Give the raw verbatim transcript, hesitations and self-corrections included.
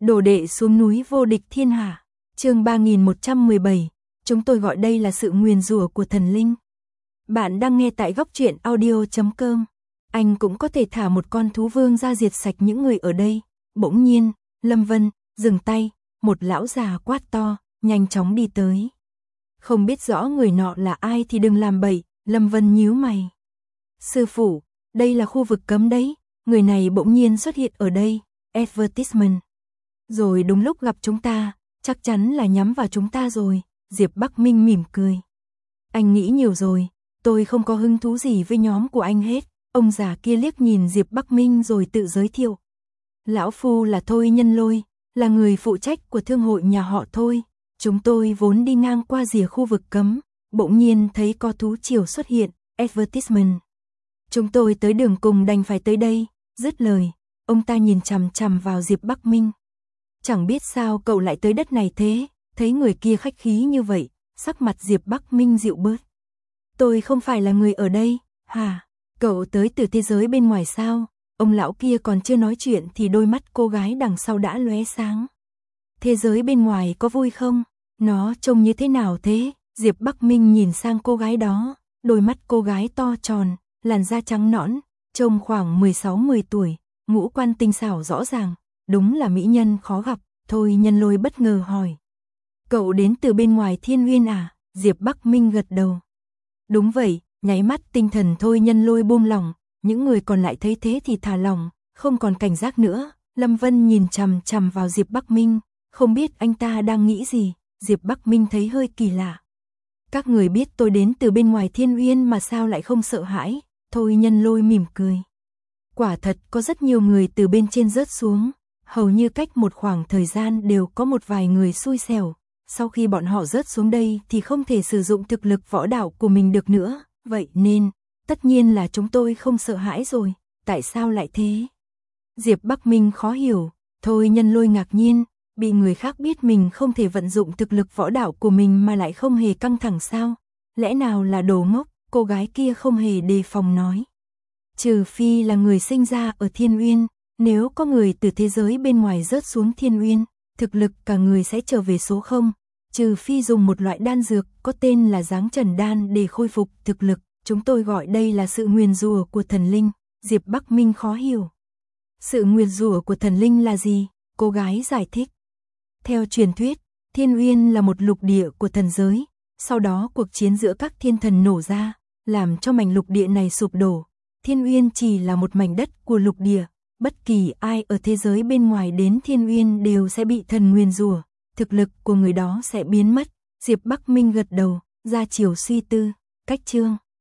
Đồ đệ xuống núi vô địch thiên hạ. Chương ba nghìn một trăm mười bảy. Chúng tôi gọi đây là sự nguyền rủa của thần linh. Bạn đang nghe tại góc truyện audio chấm com. Anh cũng có thể thả một con thú vương ra diệt sạch những người ở đây. Bỗng nhiên, Lâm Vân dừng tay, một lão già quát to, nhanh chóng đi tới. Không biết rõ người nọ là ai thì đừng làm bậy. Lâm Vân nhíu mày. Sư phụ, đây là khu vực cấm đấy. Người này bỗng nhiên xuất hiện ở đây. Advertisement. Rồi đúng lúc gặp chúng ta, chắc chắn là nhắm vào chúng ta rồi. Diệp Bắc Minh mỉm cười. Anh nghĩ nhiều rồi, tôi không có hứng thú gì với nhóm của anh hết. Ông già kia liếc nhìn Diệp Bắc Minh rồi tự giới thiệu. Lão phu là Thôi Nhân Lôi, là người phụ trách của thương hội nhà họ Thôi. Chúng tôi vốn đi ngang qua rìa khu vực cấm, bỗng nhiên thấy có thú triều xuất hiện, advertisement. Chúng tôi tới đường cùng đành phải tới đây. Dứt lời, ông ta nhìn chằm chằm vào Diệp Bắc Minh. Chẳng biết sao cậu lại tới đất này thế, thấy người kia khách khí như vậy, sắc mặt Diệp Bắc Minh dịu bớt. Tôi không phải là người ở đây, hả? Cậu tới từ thế giới bên ngoài sao? Ông lão kia còn chưa nói chuyện thì đôi mắt cô gái đằng sau đã lóe sáng. Thế giới bên ngoài có vui không? Nó trông như thế nào thế? Diệp Bắc Minh nhìn sang cô gái đó, đôi mắt cô gái to tròn, làn da trắng nõn, trông khoảng mười sáu mười tuổi, ngũ quan tinh xảo rõ ràng, đúng là mỹ nhân khó gặp. Thôi Nhân Lôi bất ngờ hỏi. Cậu đến từ bên ngoài Thiên Uyên à? Diệp Bắc Minh gật đầu. Đúng vậy, nháy mắt tinh thần Thôi Nhân Lôi buông lỏng, những người còn lại thấy thế thì thả lỏng, không còn cảnh giác nữa. Lâm Vân nhìn chằm chằm vào Diệp Bắc Minh, không biết anh ta đang nghĩ gì. Diệp Bắc Minh thấy hơi kỳ lạ. Các người biết tôi đến từ bên ngoài Thiên Uyên mà sao lại không sợ hãi? Thôi Nhân Lôi mỉm cười. Quả thật có rất nhiều người từ bên trên rớt xuống, hầu như cách một khoảng thời gian đều có một vài người xui xẻo. Sau khi bọn họ rớt xuống đây thì không thể sử dụng thực lực võ đạo của mình được nữa, vậy nên, tất nhiên là chúng tôi không sợ hãi rồi, tại sao lại thế? Diệp Bắc Minh khó hiểu, Thôi Nhân Lôi ngạc nhiên, bị người khác biết mình không thể vận dụng thực lực võ đạo của mình mà lại không hề căng thẳng sao? Lẽ nào là đồ ngốc? Cô gái kia không hề đề phòng nói. Trừ phi là người sinh ra ở Thiên Uyên, nếu có người từ thế giới bên ngoài rớt xuống Thiên Uyên, thực lực cả người sẽ trở về số không, trừ phi dùng một loại đan dược có tên là Giáng Trần Đan để khôi phục thực lực, chúng tôi gọi đây là sự nguyền rủa của thần linh. Diệp Bắc Minh khó hiểu. Sự nguyền rủa của thần linh là gì? Cô gái giải thích. Theo truyền thuyết, Thiên Uyên là một lục địa của thần giới, sau đó cuộc chiến giữa các thiên thần nổ ra, làm cho mảnh lục địa này sụp đổ. Thiên Uyên chỉ là một mảnh đất của lục địa, bất kỳ ai ở thế giới bên ngoài đến Thiên Uyên đều sẽ bị thần nguyền rủa, thực lực của người đó sẽ biến mất. Diệp Bắc Minh gật đầu, ra chiều suy tư, cách chương.